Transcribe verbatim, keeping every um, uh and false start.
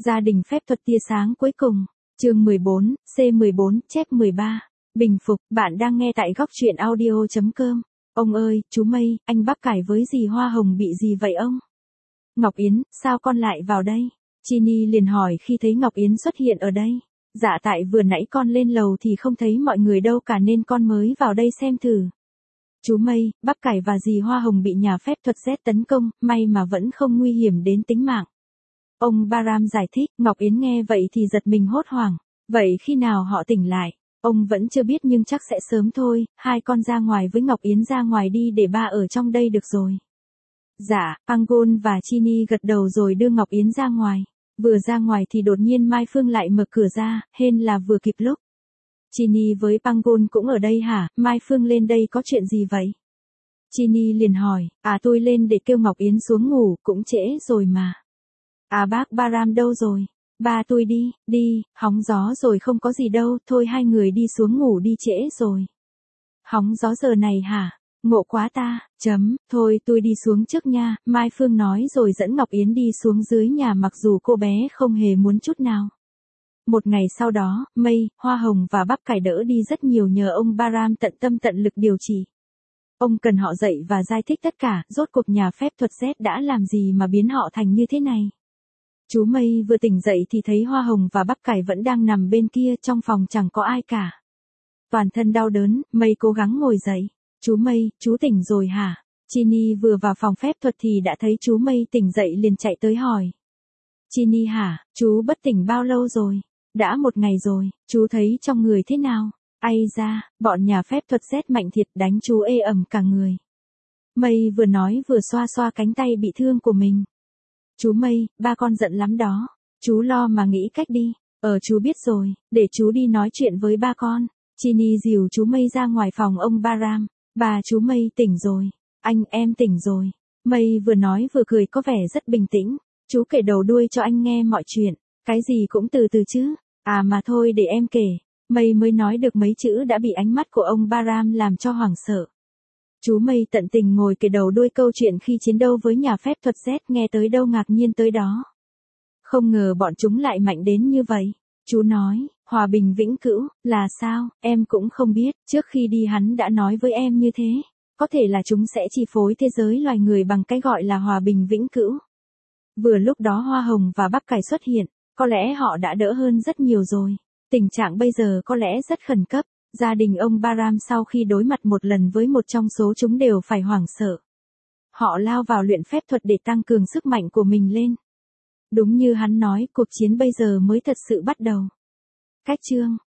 Gia đình phép thuật tia sáng cuối cùng. Chương mười bốn, C mười bốn, chép mười ba. Bình phục, bạn đang nghe tại góc truyện audio chấm com. Ông ơi, chú Mây, anh bắp cải với dì Hoa Hồng bị gì vậy ông? Ngọc Yến, sao con lại vào đây? Chini liền hỏi khi thấy Ngọc Yến xuất hiện ở đây. Dạ tại vừa nãy con lên lầu thì không thấy mọi người đâu cả nên con mới vào đây xem thử. Chú Mây, bắp cải và dì Hoa Hồng bị nhà phép thuật Z tấn công, may mà vẫn không nguy hiểm đến tính mạng. Ông Baram giải thích, Ngọc Yến nghe vậy thì giật mình hốt hoảng. Vậy khi nào họ tỉnh lại? Ông vẫn chưa biết nhưng chắc sẽ sớm thôi, hai con ra ngoài với Ngọc Yến ra ngoài đi để ba ở trong đây được rồi. Dạ, Pangon và Chini gật đầu rồi đưa Ngọc Yến ra ngoài. Vừa ra ngoài thì đột nhiên Mai Phương lại mở cửa ra, hên là vừa kịp lúc. Chini với Pangon cũng ở đây hả? Mai Phương lên đây có chuyện gì vậy? Chini liền hỏi, à tôi lên để kêu Ngọc Yến xuống ngủ, cũng trễ rồi mà. À bác Baram đâu rồi? Ba tôi đi, đi, hóng gió rồi không có gì đâu, thôi hai người đi xuống ngủ đi trễ rồi. Hóng gió giờ này hả? Ngộ quá ta, chấm, thôi tôi đi xuống trước nha, Mai Phương nói rồi dẫn Ngọc Yến đi xuống dưới nhà mặc dù cô bé không hề muốn chút nào. Một ngày sau đó, Mây, Hoa Hồng và bắp cải đỡ đi rất nhiều nhờ ông Baram tận tâm tận lực điều trị. Ông cần họ dạy và giải thích tất cả, rốt cuộc nhà phép thuật Z đã làm gì mà biến họ thành như thế này. Chú Mây vừa tỉnh dậy thì thấy Hoa Hồng và bắp cải vẫn đang nằm bên kia, trong phòng chẳng có ai cả. Toàn thân đau đớn, Mây cố gắng ngồi dậy. Chú Mây, chú tỉnh rồi hả? Chini vừa vào phòng phép thuật thì đã thấy chú Mây tỉnh dậy liền chạy tới hỏi. Chini hả, chú bất tỉnh bao lâu rồi? Đã một ngày rồi, chú thấy trong người thế nào? Ai da, bọn nhà phép thuật Z mạnh thiệt đánh chú ê ẩm cả người. Mây vừa nói vừa xoa xoa cánh tay bị thương của mình. Chú Mây, ba con giận lắm đó. Chú lo mà nghĩ cách đi. Ờ chú biết rồi, để chú đi nói chuyện với ba con. Chini dìu chú Mây ra ngoài phòng ông Baram. Bà chú Mây tỉnh rồi. Anh em tỉnh rồi. Mây vừa nói vừa cười có vẻ rất bình tĩnh. Chú kể đầu đuôi cho anh nghe mọi chuyện. Cái gì cũng từ từ chứ. À mà thôi để em kể. Mây mới nói được mấy chữ đã bị ánh mắt của ông Baram làm cho hoảng sợ. Chú Mây tận tình ngồi kể đầu đuôi câu chuyện khi chiến đấu với nhà phép thuật Z, nghe tới đâu ngạc nhiên tới đó. Không ngờ bọn chúng lại mạnh đến như vậy. Chú nói, hòa bình vĩnh cửu, là sao, em cũng không biết, trước khi đi hắn đã nói với em như thế. Có thể là chúng sẽ chi phối thế giới loài người bằng cái gọi là hòa bình vĩnh cửu. Vừa lúc đó Hoa Hồng và bắp cải xuất hiện, có lẽ họ đã đỡ hơn rất nhiều rồi. Tình trạng bây giờ có lẽ rất khẩn cấp. Gia đình ông Baram sau khi đối mặt một lần với một trong số chúng đều phải hoảng sợ. Họ lao vào luyện phép thuật để tăng cường sức mạnh của mình lên. Đúng như hắn nói, cuộc chiến bây giờ mới thật sự bắt đầu. Cách chương